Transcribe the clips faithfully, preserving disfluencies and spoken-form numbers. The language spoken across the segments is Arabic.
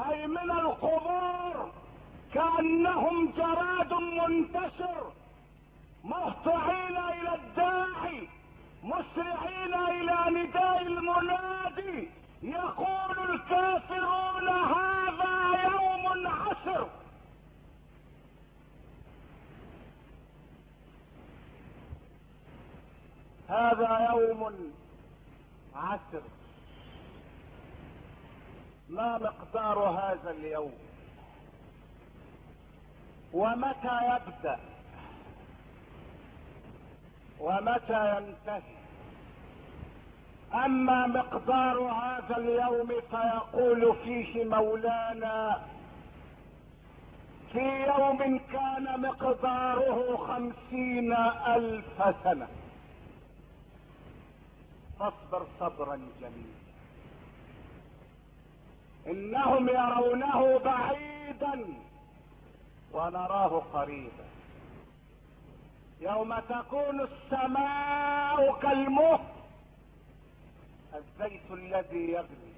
اي من القبور كأنهم جراد منتشر مهطعين الى الداعي مسرعين الى نداء المنادي، يقول الكافرون هذا يوم عسر. هذا يوم عسر. ما مقدار هذا اليوم ومتى يبدأ ومتى ينتهي؟ اما مقدار هذا اليوم فيقول فيه مولانا: في يوم كان مقداره خمسين الف سنة فاصبر صبرا جميلا. انهم يرونه بعيدا ونراه قريبا. يوم تكون السماء كالمهل الزيت الذي يغلي،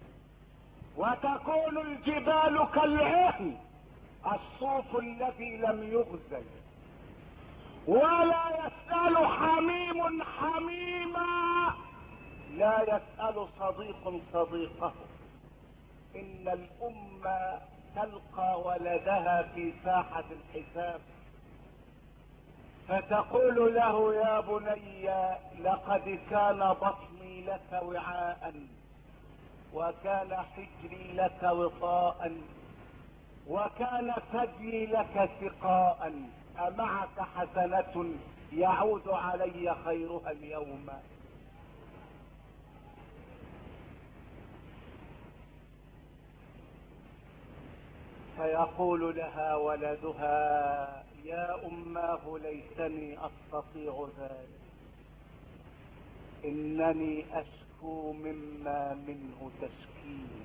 وتكون الجبال كالعهن الصوف الذي لم يغزل، ولا يسأل حميم حميما، لا يسأل صديق صديقه. ان الامة تلقى ولدها في ساحة الحساب فتقول له: يا بني لقد كان بطني لك وعاء، وكان حجري لك وطاء، وكان ثديي لك سقاء، أمعك حسنة يعود علي خيرها اليوم؟ فيقول لها ولدها: يا أماه ليتني أستطيع ذلك، إنني أشكو مما منه تشكين.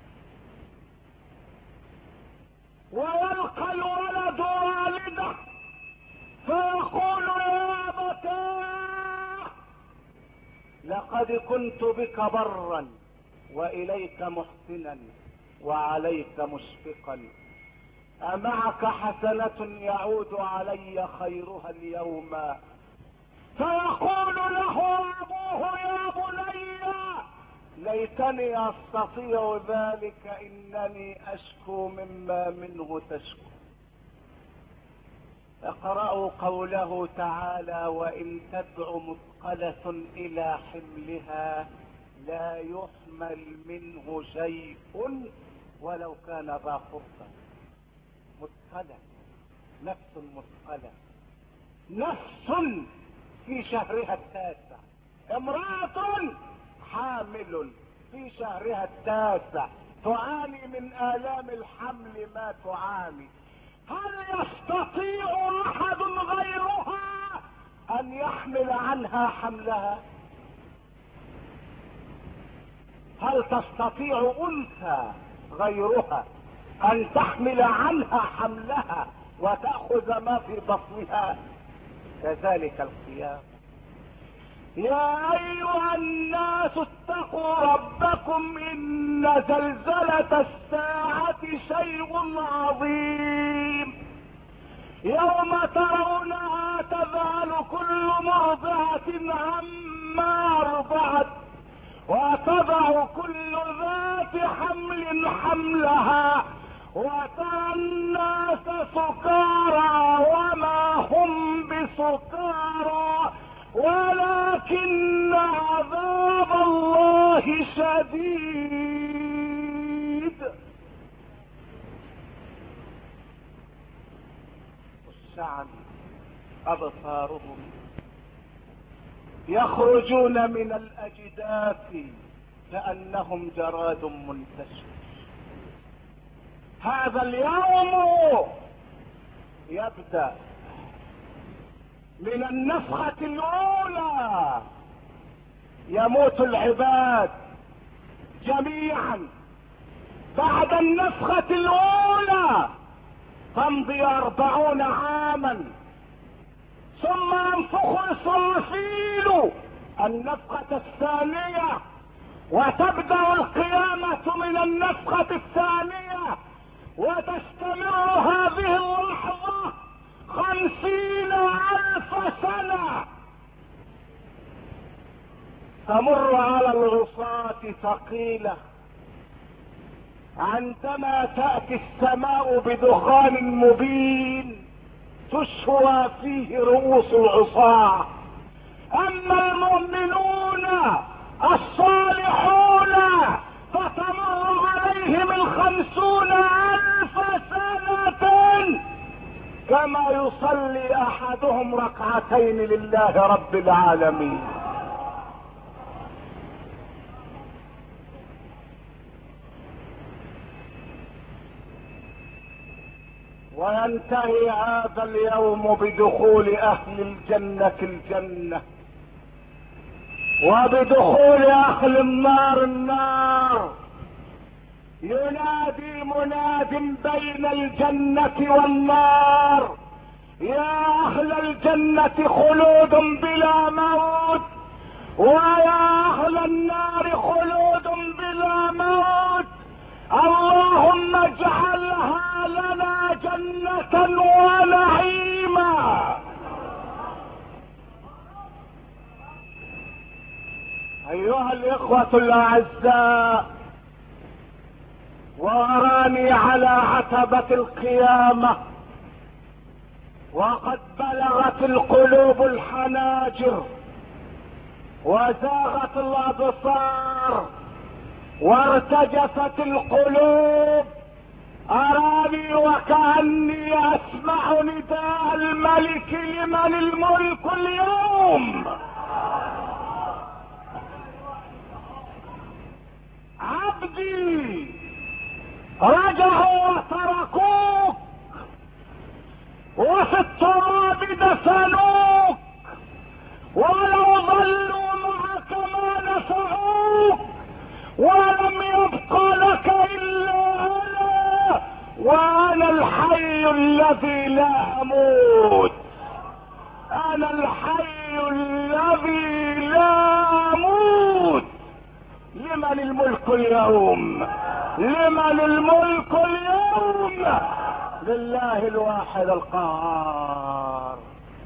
ويلقى الولد والده فيقول: يا أبتاه لقد كنت بك برا وإليك محسنا وعليك مشفقا، أمعك حسنة يعود علي خيرها اليوم؟ فيقول له أبوه: يا بني ليتني أستطيع ذلك، إنني أشكو مما منه تشكو. اقرأوا قوله تعالى: وإن تدع مثقلة إلى حملها لا يحمل منه شيء ولو كان ذا قربى. مثقلة، نفس مثقلة، نفس في شهرها التاسع، امرأة حامل في شهرها التاسع تعاني من آلام الحمل ما تعاني. هل يستطيع أحد غيرها أن يحمل عنها حملها؟ هل تستطيع أنثى غيرها أن تحمل عنها حملها وتأخذ ما في بطنها؟ كذلك القيامة. يا أيها الناس اتقوا ربكم إن زلزلة الساعة شيء عظيم، يوم ترونها تذهل كل مرضعة عما أرضعت وتضع كل ذات حمل حملها وترى الناس سكارى وما هم بسكارى ولكن عذاب الله شديد. والشعب أبصارهم يخرجون من الأجداث كأنهم جراد منتشر. هذا اليوم يبدأ من النفخة الأولى، يموت العباد جميعا. بعد النفخة الأولى تمضي أربعون عاما، ثم ينفخ إسرافيل النفخة الثانية، وتبدأ القيامة من النفخة الثانية وتستمر هذه اللحظة خمسين ألف سنة، تمر على العصاة ثقيلة. عندما تأتي السماء بدخان مبين تشوى فيه رؤوس العصاة. أما المؤمنون الصالحون فتمر عليهم الخمسون ألف سنة كما يصلي أحدهم ركعتين لله رب العالمين. وينتهي هذا اليوم بدخول اهل الجنة الجنة، وبدخول اهل النار النار. ينادي مناد بين الجنة والنار: يا اهل الجنة خلود بلا موت، ويا اهل النار خلود بلا موت. اللهم اجعلها لنا جنة ونعيما. ايها الاخوة الاعزاء، واراني على عتبة القيامة وقد بلغت القلوب الحناجر وزاغت الابصار وارتجفت القلوب. اراني وكأني اسمع نداء الملك: لمن الملك اليوم؟ عبدي رجعوا وتركوك وفي التراب دفنوك، ولو ظلوا معك ما نفعوك، ولم يبق لك الا انا، وانا الحي الذي لا اموت. انا الحي الذي لا اموت. لمن الملك اليوم؟ لمن الملك اليوم؟ لله الواحد القهار،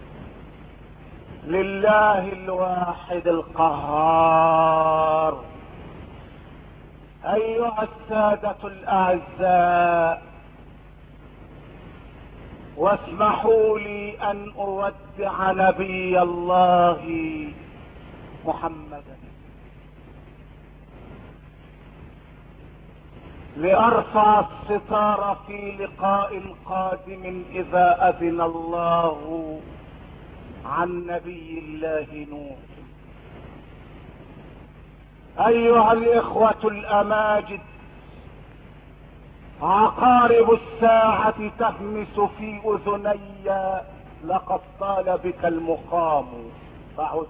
لله الواحد القهار. ايها السادة الاعزاء، واسمحوا لي ان اودع نبي الله محمدا، لارفع الستار في لقاء قادم اذا اذن الله عن نبي الله نوح. ايها الاخوة الاماجد، عقارب الساعة تهمس في اذني: لقد طال بك المقام فعد.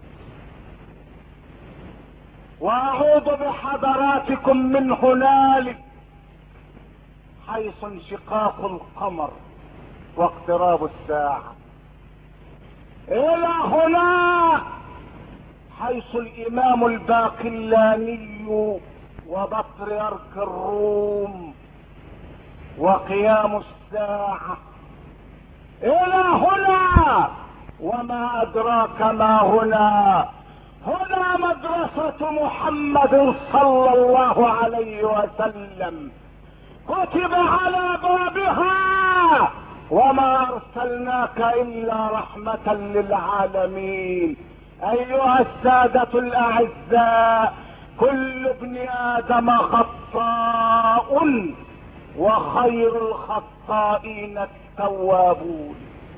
واعود بحضراتكم من هنالك، حيث انشقاق القمر واقتراب الساعة، الى هناك حيث الامام الباقلاني وبطريرك الروم وقيام الساعة، الى هنا. وما ادراك ما هنا؟ هنا مدرسة محمد صلى الله عليه وسلم، كتب على بابها: وما ارسلناك الا رحمة للعالمين. ايها السادة الاعزاء، كل ابن ادم خطاء وخير الخطائين التوابون.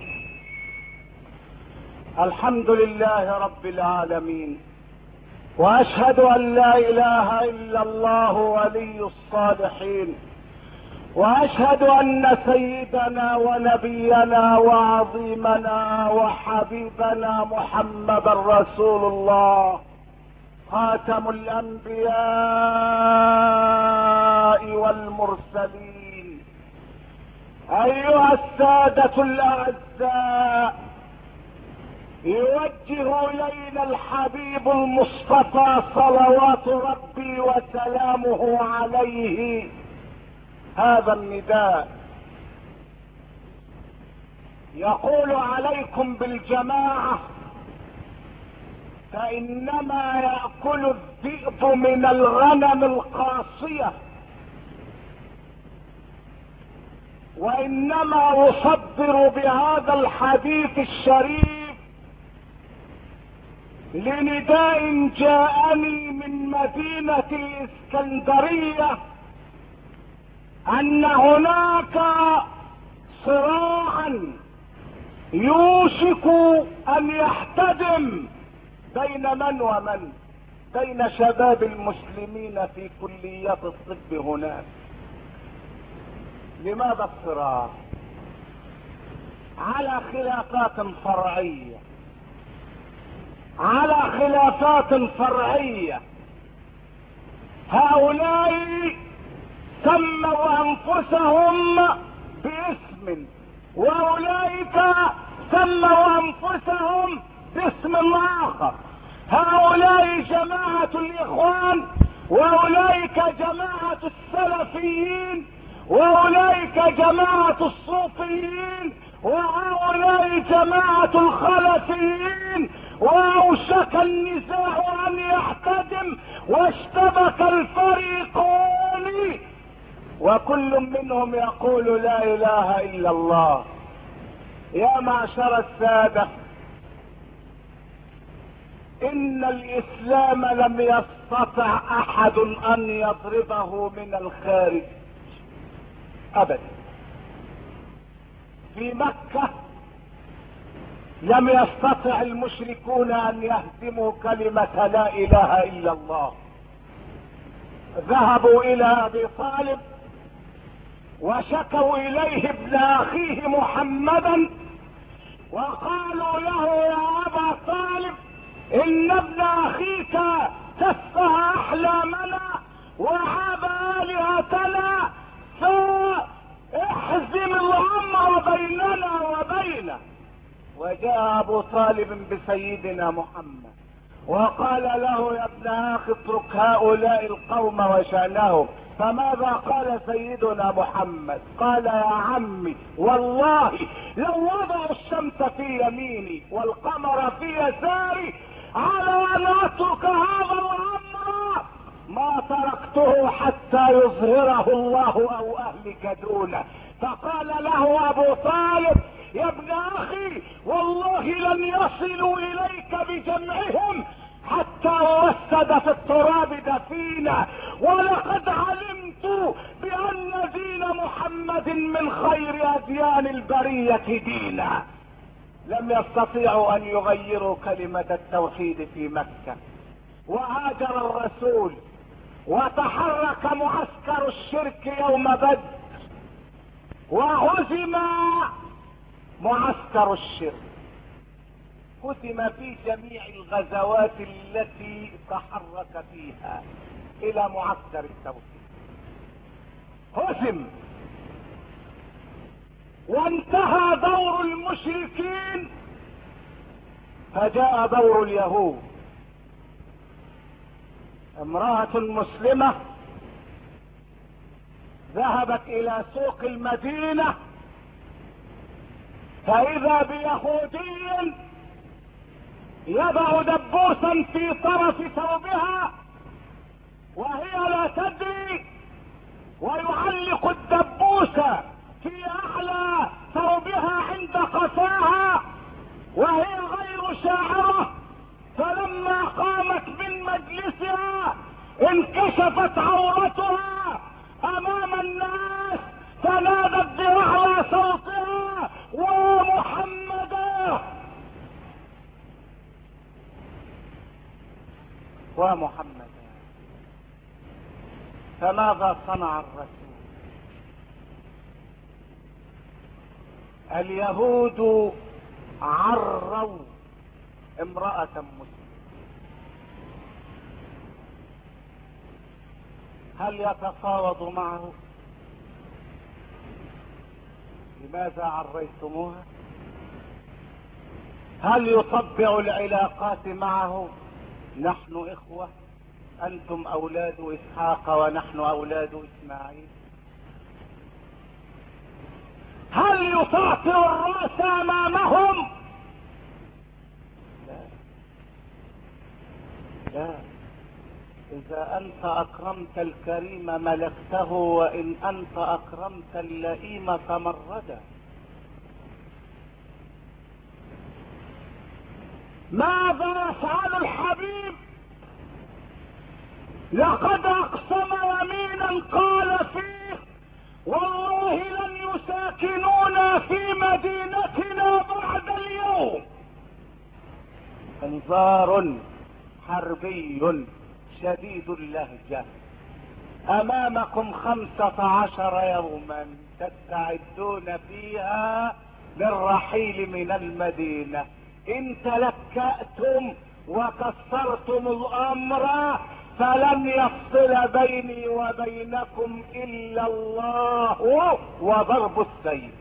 الحمد لله رب العالمين، واشهد ان لا اله الا الله ولي الصالحين، واشهد ان سيدنا ونبينا وعظيمنا وحبيبنا محمدا رسول الله، خاتم الانبياء والمرسلين. ايها السادة الاعزاء، يوجه الينا الحبيب المصطفى صلوات ربي وسلامه عليه هذا النداء يقول عليكم بالجماعة، فإنما يأكل الذئب من الغنم القاصية، وإنما يصدر بهذا الحديث الشريف لنداء جاءني من مدينة الإسكندرية أن هناك صراعا يوشك أن يحتدم بين من ومن، بين شباب المسلمين في كليات الطب هناك. لماذا الصراع؟ على خلافات فرعية، على خلافات فرعية. هؤلاء سموا أنفسهم باسم، وأولئك سموا أنفسهم باسم آخر. هؤلاء جماعة الإخوان، وأولئك جماعة السلفيين، وأولئك جماعة الصوفيين، وهؤلاء جماعة الخلفيين. وأوشك النزاع أن يحتدم، واشتبك الفريقون، وكل منهم يقول لا إله إلا الله. يا معشر السادة، إن الإسلام لم يستطع أحد أن يضربه من الخارج أبدا. في مكة لم يستطع المشركون أن يهدموا كلمة لا إله إلا الله. ذهبوا إلى أبي طالب وشكوا إليه ابن أخيه محمدا، وقالوا له يا أبا طالب إن ابن أخيك سفه أحلامنا وعاب آلهتنا، فاحزم الأمر بيننا وبينه. وجاء أبو طالب بسيدنا محمد وقال له يا ابن أخ اترك هؤلاء القوم وشأنهم. فماذا قال سيدنا محمد؟ قال يا عمي والله لو وضعوا الشمس في يميني والقمر في يساري على أن أترك هذا الأمر ما تركته حتى يظهره الله أو أهلك دونه. فقال له أبو طالب يا ابن أخي والله لن يصلوا إليك بجمعهم حتى وسد في التراب دفينا، ولقد علمت بأن دين محمد من خير أديان البرية دينا. لم يستطيعوا أن يغيروا كلمة التوحيد في مكة. وهاجر الرسول وتحرك معسكر الشرك يوم بدر، وهزم معسكر الشرك، هزم في جميع الغزوات التي تحرك فيها الى معسكر التوحيد. هزم وانتهى دور المشركين، فجاء دور اليهود. امرأة مسلمة ذهبت الى سوق المدينة فاذا بيهودي يضع دبوسا في طرف ثوبها وهي لا تدري، ويعلق الدبوس في اعلى ثوبها عند قفاها وهي غير شاعرة. فلما قامت من مجلسها انكشفت عورتها امام الناس، فنادت باعلى صوتها ومحمدا ومحمدا. فماذا صنع الرسول؟ اليهود عروا امرأة مسلمة. هل يتفاوض معه؟ لماذا عريتموها؟ هل يطبع العلاقات معه؟ نحن اخوة، انتم اولاد اسحاق ونحن اولاد اسماعيل. هل يطاطئ الرأس امامهم؟ لا لا. اذا انت اكرمت الكريم ملكته، وان انت اكرمت اللئيم تمردا. ماذا يفعل الحبيب؟ لقد اقسم يمينا قال فيه: والله لن يساكنونا في مدينتنا بعد اليوم. انذار حربي شديد اللهجة. امامكم خمسة عشر يوما تستعدون فيها للرحيل من المدينة. ان تلكأتم وكسرتم الامر فلن يفصل بيني وبينكم الا الله وضرب السيف.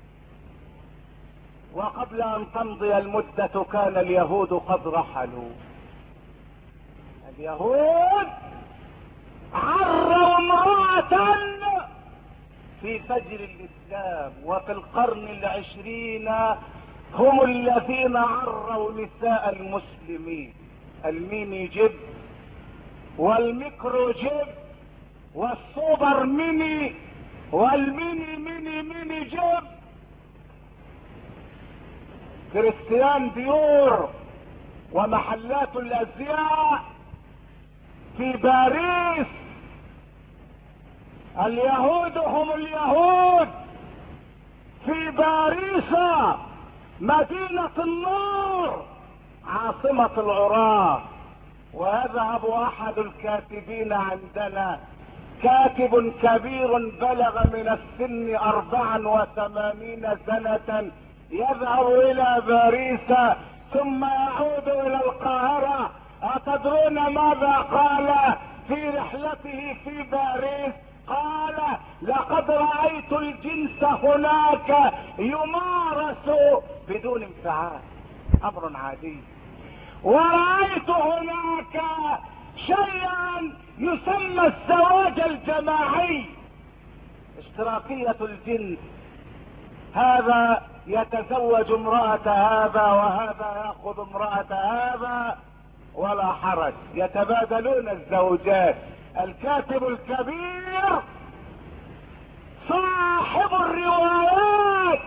وقبل ان تمضي المدة كان اليهود قد رحلوا. اليهود عروا امرأة في فجر الاسلام، وفي القرن العشرين هم الذين عروا نساء المسلمين. الميني جيب والميكرو جيب والسوبر ميني والميني ميني ميني جيب. كريستيان ديور ومحلات الازياء في باريس. اليهود هم اليهود في باريس مدينة النور عاصمة العراة. ويذهب احد الكاتبين عندنا، كاتب كبير بلغ من السن اربعا وثمانين سنة، يذهب الى باريس ثم يعود الى القاهرة. اتدرون ماذا قال في رحلته في باريس؟ قال: لقد رأيت الجنس هناك يمارس بدون انفعال، امر عادي. ورأيت هناك شيئا يسمى الزواج الجماعي، اشتراكية الجنس. هذا يتزوج امرأة هذا وهذا يأخذ امرأة هذا ولا حرج، يتبادلون الزوجات. الكاتب الكبير صاحب الروايات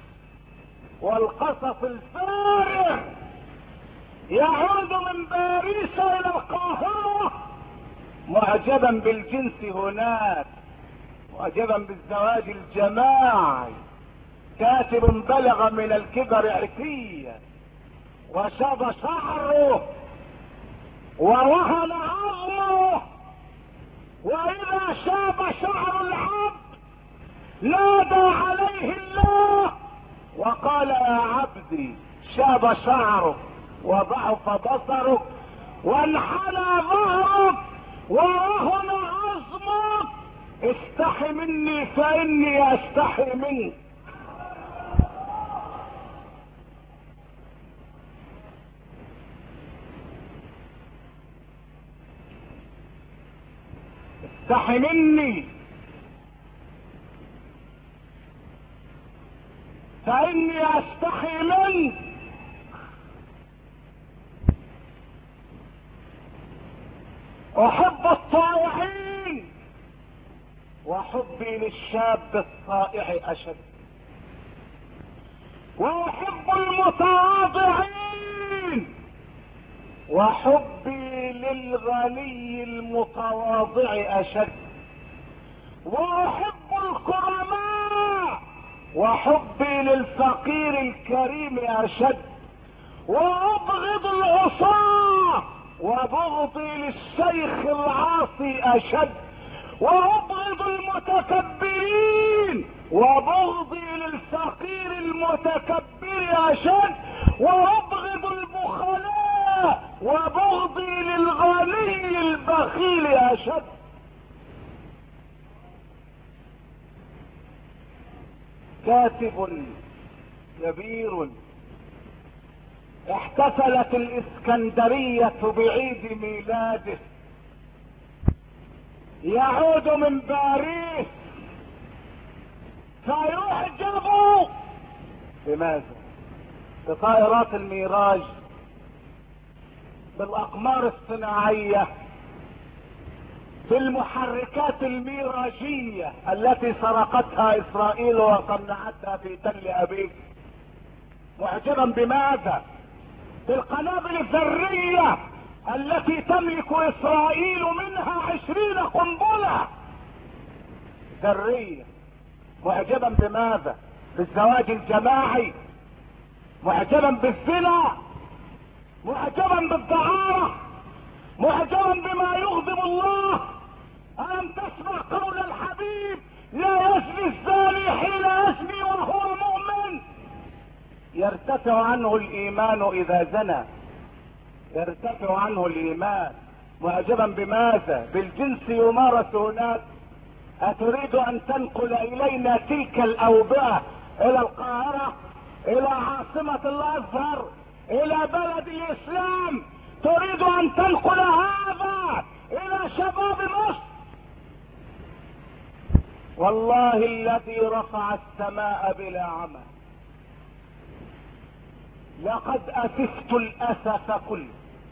والقصص الفارغ يعود من باريس الى القاهرة معجبا بالجنس هناك، معجبا بالزواج الجماعي. كاتب بلغ من الكبر عتيا وشاب شعره ووهن عظمه، واذا شاب شعر العبد نادى عليه الله وقال: يا عبدي شاب شعرك وضعف بصرك وانحنى ظهرك ووهن عظمك، استحي مني فاني استحي منك. استحي مني فاني استحي منك. احب الطائعين وحبي للشاب الطائع اشد، واحب المتواضعين وحبي للغني المتواضع اشد، واحب الكرماء وحبي للفقير الكريم اشد، وابغض العصاة وبغضي للشيخ العاصي اشد، وابغض المتكبرين وبغضي للفقير المتكبر اشد، وابغض البخلاء وبغضي للغني البخيل اشد. كاتب كبير احتفلت الاسكندرية بعيد ميلاده، يعود من باريس فيعجبوا بماذا؟ بطائرات الميراج، بالاقمار الصناعية، بالمحركات الميراجية التي سرقتها اسرائيل وصنعتها في تل ابيب. معجبا بماذا؟ بالقنابل الذرية التي تملك اسرائيل منها عشرين قنبلة ذرية. معجبا بماذا؟ بالزواج الجماعي، معجبا بالزنا، معجبا بالدعارة، معجبا بما يغضب الله. ألم تسمع قول الحبيب: لا يزني الزاني حين يزني وهو مؤمن. يرتفع عنه الإيمان إذا زنى، يرتفع عنه الإيمان. معجبا بماذا؟ بالجنس يمارس هناك. أتريد أن تنقل إلينا تلك الأوبئة إلى القاهرة، إلى عاصمة الأزهر، إلى بلد الإسلام؟ تريد أن تنقل هذا إلى شباب مصر؟ والله الذي رفع السماء بلا عمى لقد أسفت الأسف كله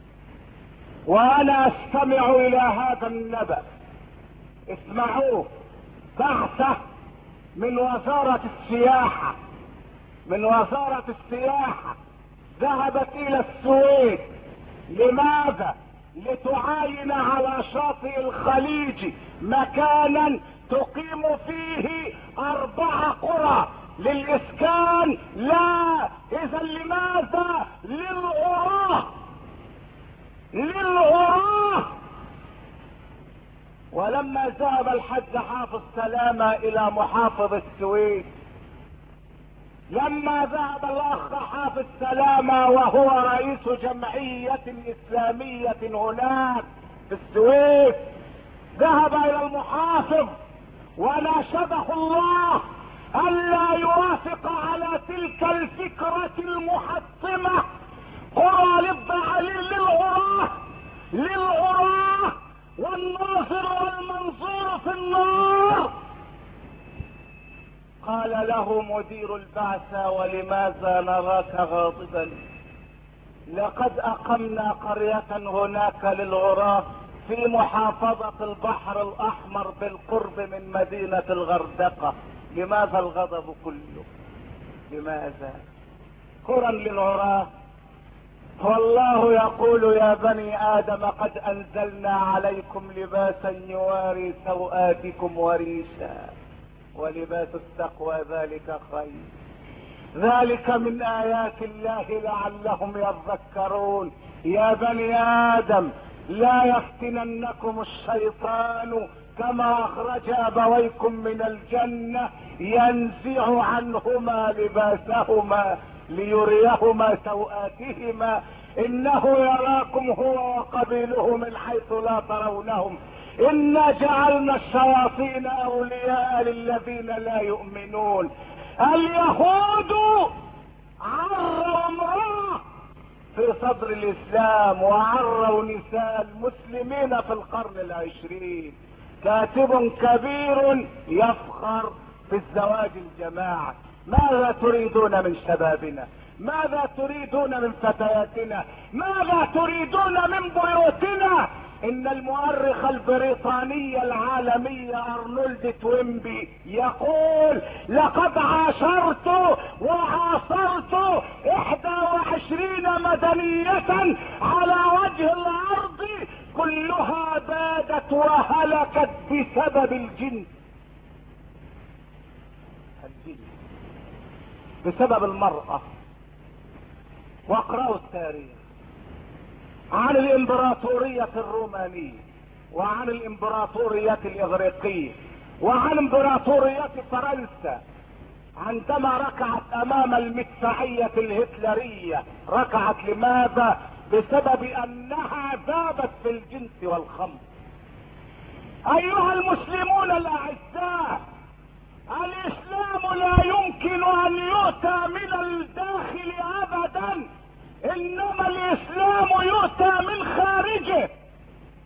وأنا أستمع إلى هذا النبأ. اسمعوه. بعثة من وزارة السياحة، من وزارة السياحة ذهبت إلى السويد. لماذا؟ لتعاين على شاطئ الخليج مكانا تقيم فيه أربع قرى للإسكان. لا، إذا لماذا؟ للغراه، للغراه. ولما ذهب الحج حافظ سلامة إلى محافظ السويد، لما ذهب الأخ حافظ سلامة وهو رئيس جمعية إسلامية هناك في السويد، ذهب إلى المحافظ وناشده الله ألا يوافق على تلك الفكرة المحطمة. قرى للضعالين للغراه، للغراه، والناظر والمنظور في النار. قال له مدير البعثة: ولماذا نراك غاضبا؟ لقد أقمنا قرية هناك للغراه في محافظة البحر الأحمر بالقرب من مدينة الغردقة. لماذا الغضب كله؟ لماذا؟ قرى للغراه. والله يقول: يا بني آدم قد أنزلنا عليكم لباسا يواري سوآتكم وريشا ولباس التقوى ذلك خير. ذلك من آيات الله لعلهم يذكرون. يا بني آدم لا يفتننكم الشيطان كما أخرج أبويكم من الجنة ينزع عنهما لباسهما ليريهما سوآتهما إنه يراكم هو وقبيله من حيث لا ترونهم إنا جعلنا الشياطين أولياء للذين لا يؤمنون. اليهود عروا امرأة في صدر الإسلام وعروا نساء المسلمين في القرن العشرين. كاتب كبير يفخر بالزواج الجماعي. ماذا تريدون من شبابنا؟ ماذا تريدون من فتياتنا؟ ماذا تريدون من بيوتنا؟ ان المؤرخ البريطاني العالمي ارنولد توينبي يقول: لقد عاشرت وعاصرت احدى وعشرين مدنية على وجه الارض كلها بادت وهلكت بسبب الجنس. الجنس بسبب المرأة. واقرأوا التاريخ عن الامبراطورية الرومانية وعن الامبراطورية الاغريقية وعن امبراطورية فرنسا عندما ركعت امام المدفعية الهتلرية. ركعت لماذا؟ بسبب انها ذابت في الجنس والخمر. ايها المسلمون الاعزاء، الاسلام لا يمكن ان يؤتى من الداخل ابدا، انما الاسلام يؤتى من خارجه.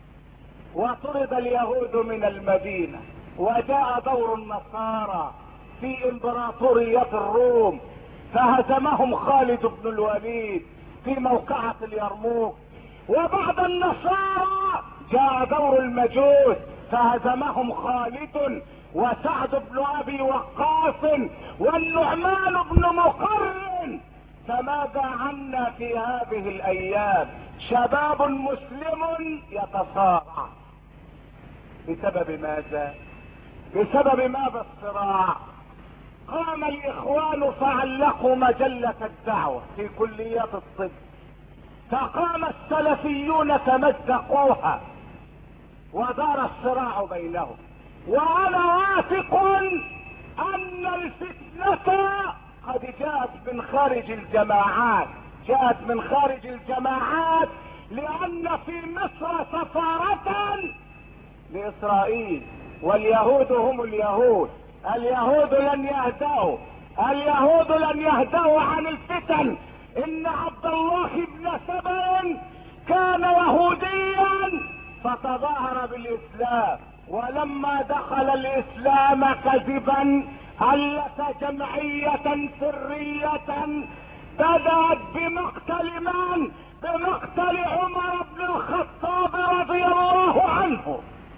وطرد اليهود من المدينة وجاء دور النصارى في امبراطورية الروم، فهزمهم خالد بن الوليد في موقعة اليرموك. وبعد النصارى جاء دور المجوس فهزمهم خالد وسعد بن ابي وقاص والنعمان بن مقرن. فماذا عنا في هذه الايام؟ شباب مسلم يتصارع بسبب ماذا؟ بسبب ماذا الصراع؟ قام الاخوان فعلقوا مجلة الدعوة في كليات الطب، فقام السلفيون فمزقوها ودار الصراع بينهم. وانا واثق ان الفتنة قد جاءت من خارج الجماعات، جاءت من خارج الجماعات، لان في مصر سفارة لاسرائيل، واليهود هم اليهود. اليهود لن يهدأوا، اليهود لن يهدأوا عن الفتن. ان عبد الله بن سبأ كان يهوديا فتظاهر بالاسلام، ولما دخل الاسلام كذبا ألف جمعية سرية بدأت بمقتل من؟ بمقتل عمر بن الخطاب رضي الله عنه.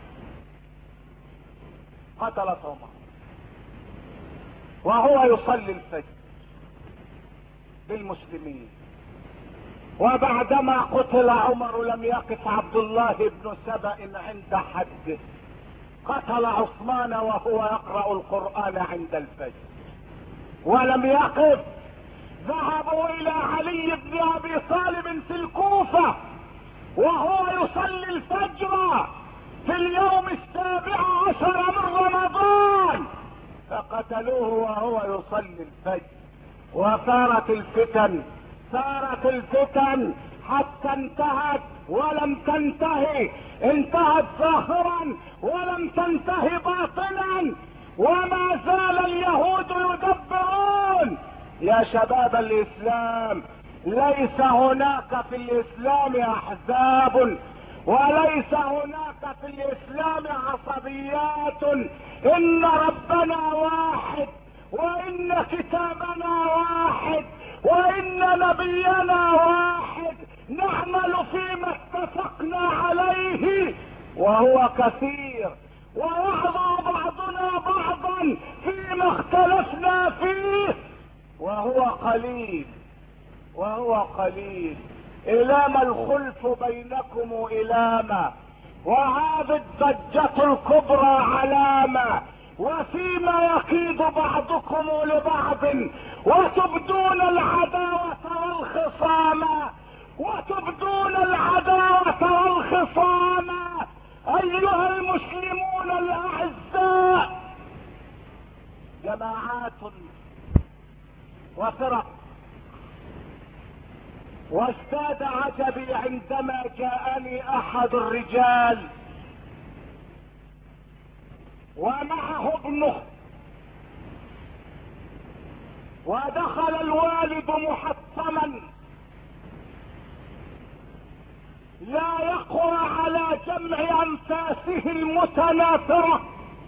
قتلت عمر وهو يصلي الفجر بالمسلمين. وبعدما قتل عمر لم يقف عبد الله بن سبأ عند حده، قتل عثمان وهو يقرأ القرآن عند الفجر. ولم يقف، ذهبوا الى علي بن ابي طالب في الكوفة وهو يصلي الفجر في اليوم السابع عشر من رمضان، فقتلوه وهو يصلي الفجر. وصارت الفتن، صارت الفتن حتى انتهت ولم تنتهي، انتهت ظاهرا ولم تنتهي باطنا، وما زال اليهود يدبرون. يا شباب الاسلام، ليس هناك في الاسلام احزاب، وليس هناك في الاسلام عصبيات. ان ربنا واحد، وان كتابنا واحد، وان نبينا واحد، نعمل فيما اتفقنا عليه وهو كثير، ويعظى بعضنا بعضا فيما اختلفنا فيه وهو قليل، وهو قليل. إلام الخلف بينكم إلامة، وهذه الضجة الكبرى علامة، وفيما يكيد بعضكم لبعض، وتبدون العداوة والخصامة، وتبدون العداوة والخصامة. أيها المسلمون الأعزاء، جماعات وفرق، وازداد عجبي عندما جاءني احد الرجال ومعه ابنه، ودخل الوالد محطما لا يقوى على جمع انفاسه المتناثرة،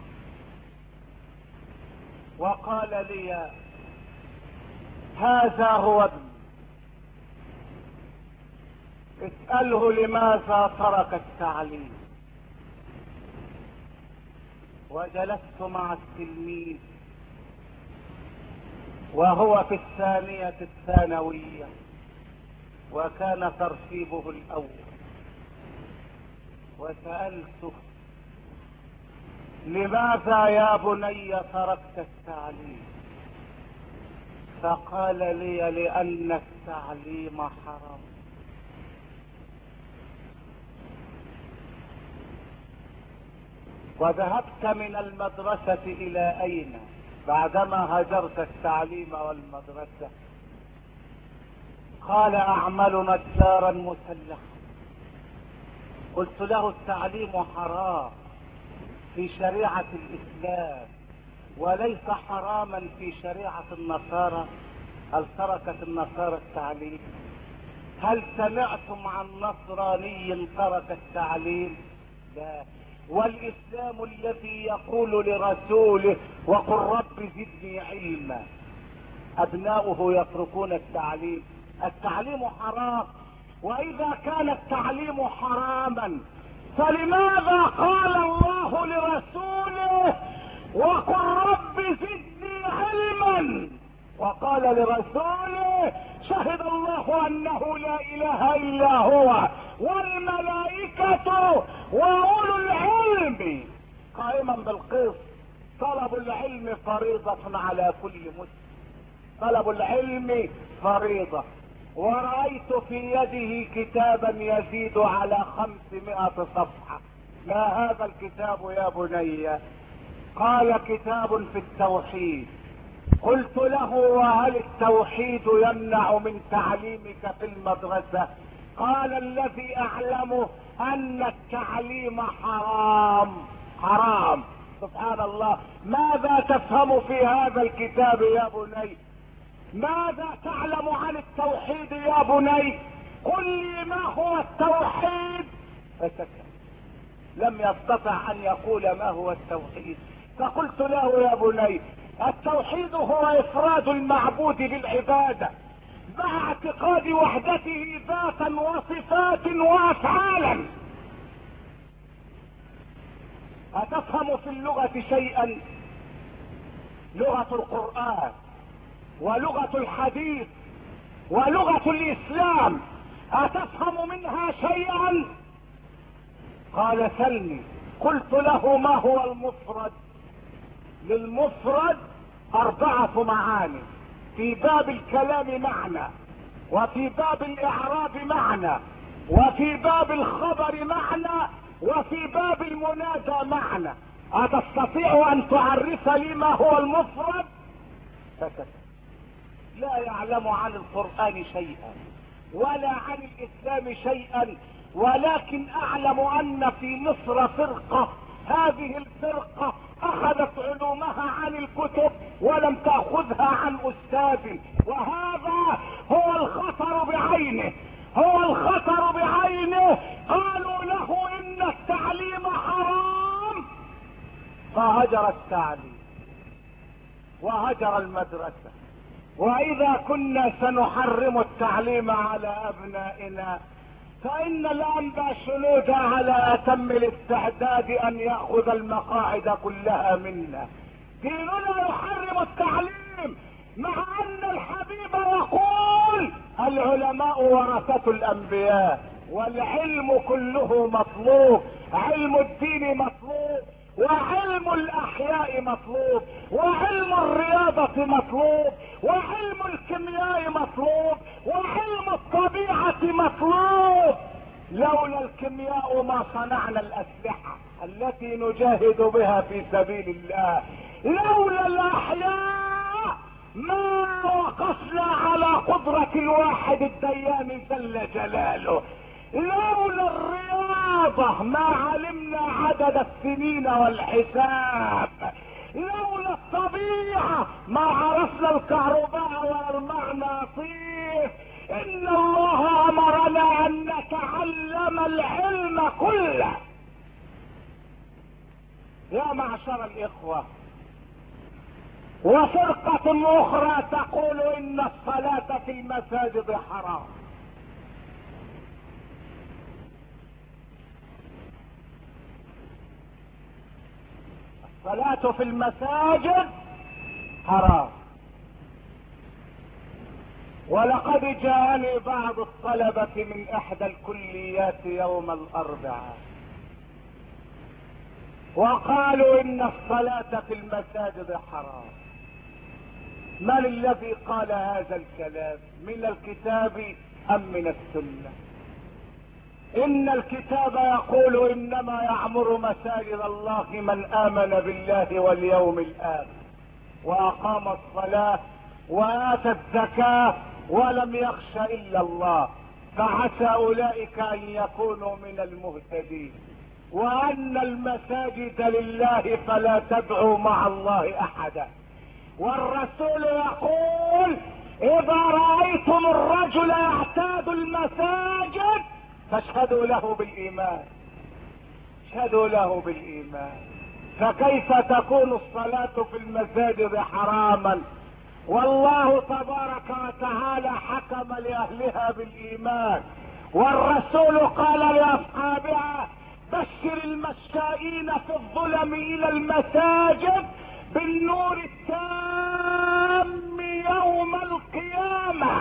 وقال لي: هذا هو ابني، اسأله لماذا ترك التعليم. وجلست مع التلميذ وهو في الثانية الثانوية، وكان ترتيبه الأول، وسألته: لماذا يا بني تركت التعليم؟ فقال لي: لأن التعليم حرام. وذهبت من المدرسة إلى أين بعدما هجرت التعليم والمدرسة؟ قال: أعمل نجارا مسلحا. قلت له: التعليم حرام في شريعة الإسلام وليس حراما في شريعة النصارى. هل تركت النصارى التعليم؟ هل سمعتم عن نصراني ترك التعليم؟ لا. والاسلام الذي يقول لرسوله وقل رب زدني علما، ابناؤه يتركون التعليم. التعليم حرام، واذا كان التعليم حراما فلماذا قال الله لرسوله وقل رب زدني علما، وقال لرسوله شهد الله انه لا اله الا هو والملائكة واولو العلم قائما بالقسط. طلب العلم فريضة على كل مسلم، طلب العلم فريضة. ورأيت في يده كتابا يزيد على خمسمائة صفحة. ما هذا الكتاب يا بني؟ قال كتاب في التوحيد. قلت له وهل التوحيد يمنع من تعليمك في المدرسة؟ قال الذي اعلمه ان التعليم حرام. حرام، سبحان الله. ماذا تفهم في هذا الكتاب يا بني؟ ماذا تعلم عن التوحيد يا بني؟ قل لي ما هو التوحيد. فسكت، لم يستطع ان يقول ما هو التوحيد. فقلت له يا بني التوحيد هو افراد المعبود بالعبادة مع اعتقاد وحدته ذاتا وصفات وافعالا. اتفهم في اللغة شيئا؟ لغة القرآن ولغة الحديث ولغة الاسلام اتفهم منها شيئا؟ قال سلني. قلت له ما هو المفرد؟ للمفرد اربعة معاني، في باب الكلام معنى، وفي باب الاعراب معنى، وفي باب الخبر معنى، وفي باب المنادى معنى. أتستطيع ان تعرف لي ما هو المفرد؟ فسكت. لا يعلم عن القرآن شيئا ولا عن الاسلام شيئا، ولكن اعلم ان في مصر فرقة، هذه الفرقة اخذت علومها عن الكتب ولم تأخذها عن استاذ، وهذا هو الخطر بعينه، هو الخطر بعينه. قالوا له ان التعليم حرام فهجر التعليم وهجر المدرسة. واذا كنا سنحرم التعليم على ابنائنا فان الانبا شنودة على اتم الاستعداد ان يأخذ المقاعد كلها منا. ديننا يحرم التعليم، مع ان الحبيب يقول العلماء ورثة الانبياء، والعلم كله مطلوب. علم الدين مطلوب، وعلم الاحياء مطلوب، وعلم الرياضة مطلوب، وعلم الكيمياء مطلوب، وعلم الطبيعة مطلوب. لولا الكيمياء ما صنعنا الاسلحة التي نجاهد بها في سبيل الله. لولا الاحياء ما وقفنا على قدرة الواحد الديان جل جلاله. لولا الرياضة ما علمنا عدد السنين والحساب. لولا الطبيعة ما عرفنا الكهرباء والمغناطيس. ان الله امرنا ان نتعلم العلم كله. يا معشر الاخوة، وفرقة اخرى تقول ان الصلاة في المساجد حرام. الصلاة في المساجد حرام. ولقد جاءني بعض الطلبة من احدى الكليات يوم الاربعاء وقالوا ان الصلاة في المساجد حرام. من الذي قال هذا الكلام؟ من الكتاب ام من السنة؟ ان الكتاب يقول انما يعمر مساجد الله من امن بالله واليوم الاخر واقام الصلاة واتى الزكاة ولم يخش الا الله، فعسى اولئك ان يكونوا من المهتدين. وان المساجد لله فلا تدعوا مع الله احدا. والرسول يقول اذا رأيتم الرجل يعتاد المساجد فاشهدوا له بالايمان. اشهدوا له بالايمان. فكيف تكون الصلاة في المساجد حراما والله تبارك وتعالى حكم لاهلها بالايمان، والرسول قال لاصحابها بشر المشائين في الظلم الى المساجد بالنور التام يوم القيامة.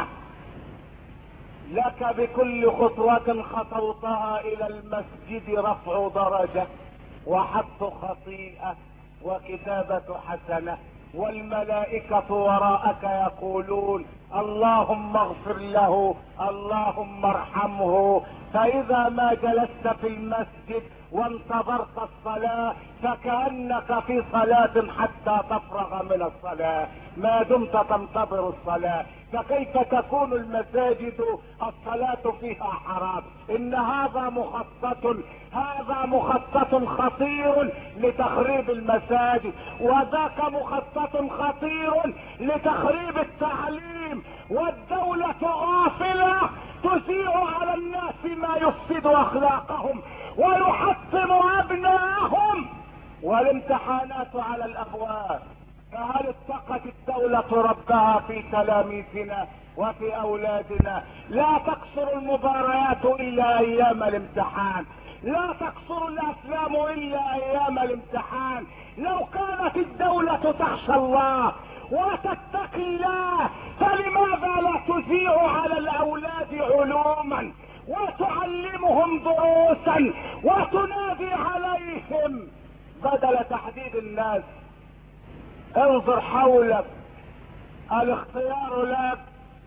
لك بكل خطوة خطوتها الى المسجد رفع درجة وحط خطيئة وكتابة حسنة، والملائكة وراءك يقولون اللهم اغفر له اللهم ارحمه. فاذا ما جلست في المسجد وانتظرت الصلاة فكأنك في صلاة حتى تفرغ من الصلاة ما دمت تنتظر الصلاة. فكيف تكون المساجد الصلاة فيها حرام؟ ان هذا مخطط هذا مخطط خطير لتخريب المساجد، وذاك مخطط خطير لتخريب التعليم، والدولة غافلة تذيع على الناس ما يفسد اخلاقهم ويحطم ابناءهم، والامتحانات على الابواب. فهل اتقت الدولة ربها في تلاميذنا وفي اولادنا؟ لا تقصر المباريات الا ايام الامتحان، لا تقصر الافلام الا ايام الامتحان. لو كانت الدولة تخشى الله وتتقي الله فلماذا لا تذيع على الاولاد علوما وتعلمهم دروسا وتنادي عليهم بدل تحديد الناس؟ انظر حولك، الاختيار لك،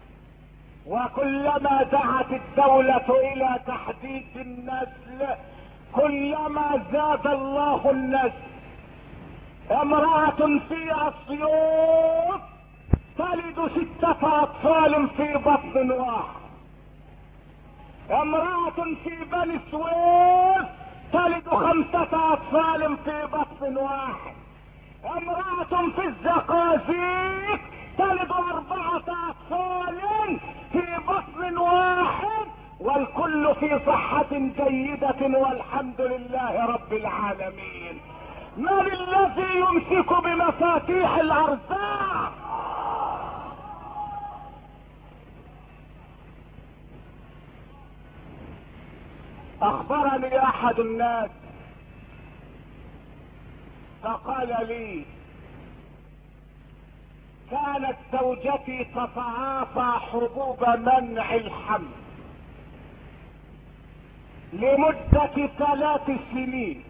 وكلما دعت الدولة الى تحديد النسل كلما زاد الله النسل. امرأة في اسيوط تلد ستة اطفال في بطن واحد، امرأة في بني سويف تلد خمسة اطفال في بطن واحد، امرأة في الزقازيق تلد اربعة اطفال في بطن واحد، والكل في صحة جيدة والحمد لله رب العالمين. من الذي يمسك بمفاتيح الارزاق؟ اخبرني احد الناس فقال لي كانت زوجتي تتعاطى حبوب منع الحمل لمدة ثلاث سنين،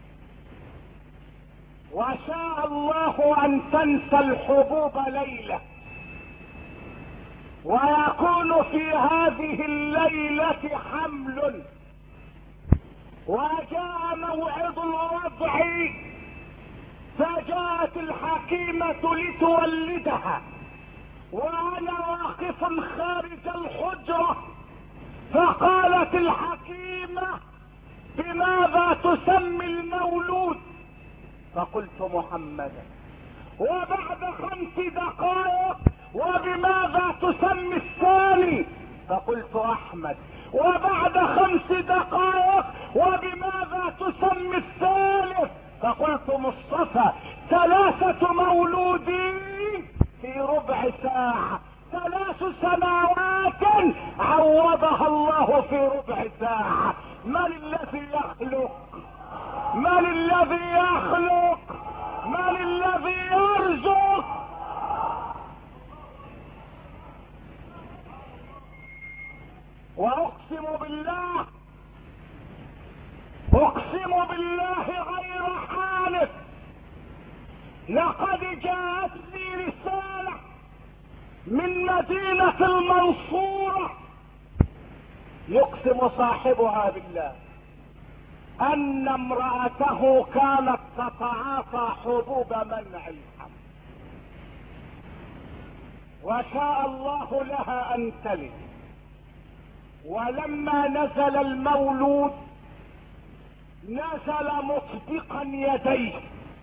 وشاء الله ان تنسى الحبوب ليلة، ويكون في هذه الليلة حمل، وجاء موعد الوضع فجاءت الحكيمة لتولدها، وانا واقف خارج الحجرة، فقالت الحكيمة بماذا تسمي المولود؟ فقلت محمدا. وبعد خمس دقائق وبماذا تسمي الثاني؟ فقلت احمد. وبعد خمس دقائق وبماذا تسمي الثالث؟ فقلت مصطفى. ثلاثة مولودين في ربع ساعة، ثلاث سماوات عوضها الله في ربع ساعة. من الذي يخلق؟ من الذي يخلق؟ من الذي يرزق؟ واقسم بالله اقسم بالله غير حالف، لقد جاءتني رسالة من مدينة المنصورة يقسم صاحبها بالله ان امرأته كانت تتعاطى حبوب منع الحمل، وشاء الله لها ان تلد، ولما نزل المولود نزل مطبقا يديه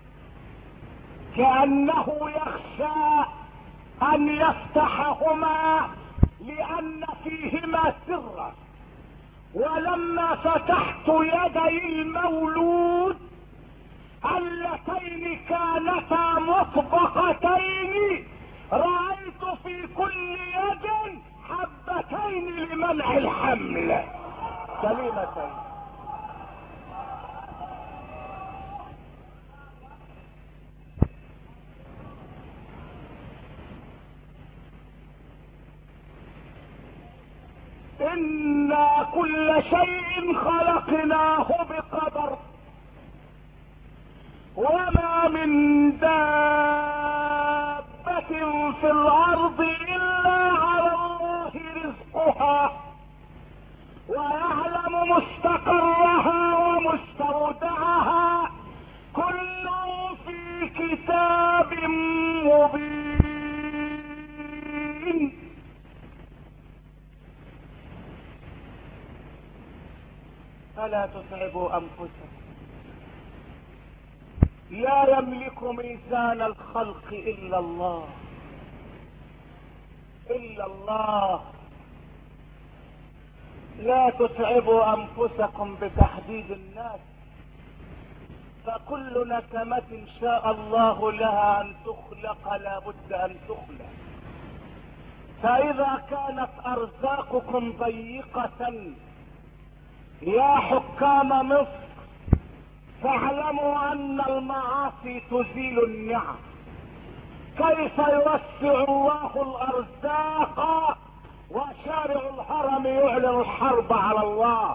كأنه يخشى ان يفتحهما لان فيهما سرا، ولما فتحت يدي المولود اللتين كانتا مطبقتين رأيت في كل يد حبتين لمنع الحمل سليمتين. إنا كل شيء خلقناه بقدر وما من دابة في الأرض إلا على الله رزقها ويعلم مستقرها ومستودعها كل في كتاب مبين. فلا تتعبوا أنفسكم، لا يملك ميزان الخلق إلا الله إلا الله. لا تتعبوا أنفسكم بتحديد الناس، فكل نكمة شاء الله لها أن تخلق لا بد أن تخلق. فإذا كانت أرزاقكم ضيقة يا حكام مصر فاعلموا أن المعاصي تزيل النعم. كيف يوسع الله الأرزاق وشارع الحرم يعلن الحرب على الله،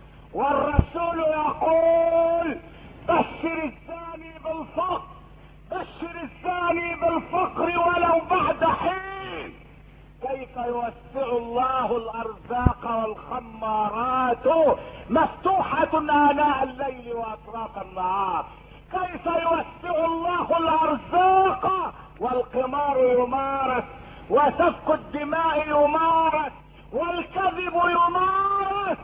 والرسول يقول بشر الزاني بالفقر، بشر الزاني بالفقر ولو بعد حين. كيف يوسع الله الأرزاق والخمارات مفتوحة آناء الليل وأطراف النهار؟ كيف يوسع الله الأرزاق والقمار يمارس وسفك الدماء يمارس والكذب يمارس؟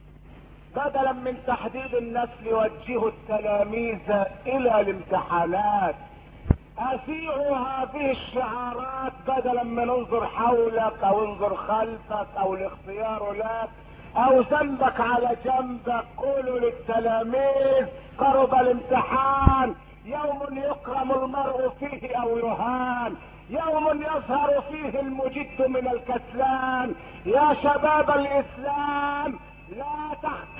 بدلا من تحديد النسل وجهوا التلاميذ الى الامتحانات. اذيعوا هذه الشعارات بدلا من انظر حولك او انظر خلفك او الاختيار لك او ذنبك على جنبك. قولوا للتلاميذ قرب الامتحان، يوم يكرم المرء فيه او يهان، يوم يظهر فيه المجد من الكسلان. يا شباب الاسلام لا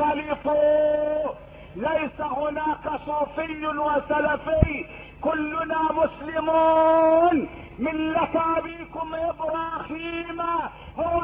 تختلفوا، ليس هناك صوفي وسلفي، كلنا مسلمون. ملة ابيكم ابراهيم هو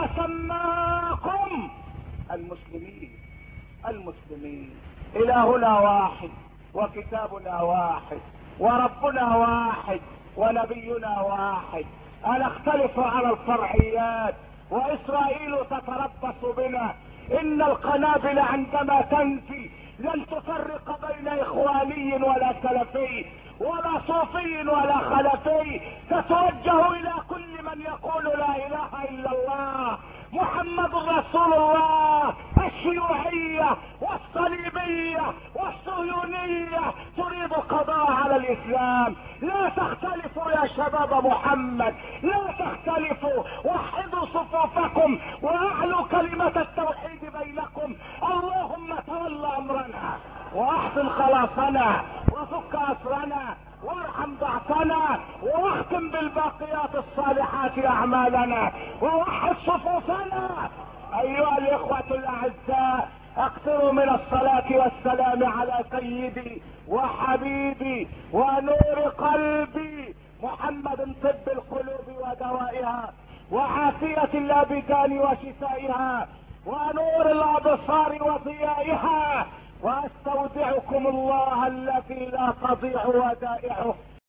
سماكم المسلمين. المسلمين الهنا واحد وكتابنا واحد وربنا واحد ونبينا واحد. أنختلف على الفرعيات وإسرائيل تتربص بنا. إن القنابل عندما تنزل لن تفرق بين إخواني ولا سلفي ولا صوفي ولا خلفي، تتوجه إلى كل من يقول لا إله إلا الله محمد رسول الله. الشيوعية والصليبية والصهيونية تريد القضاء على الإسلام. لا تختلفوا يا شباب محمد، لا تختلفوا، وحدوا صفوفكم واعلوا كلمة التوحيد بينكم. اللهم تول امرنا واحسن خلاصنا وفك اسرنا وارحم ضعفنا واختم بالباقيات الصالحات اعمالنا ووحد صفوفنا. ايها الاخوة الاعزاء، اكثروا من الصلاة والسلام على سيدي وحبيبي ونور قلبي محمد، طب القلوب ودوائها وعافية الابدان وشفائها ونور الابصار وضيائها. واستودعكم الله الذي لا تضيع ودائعه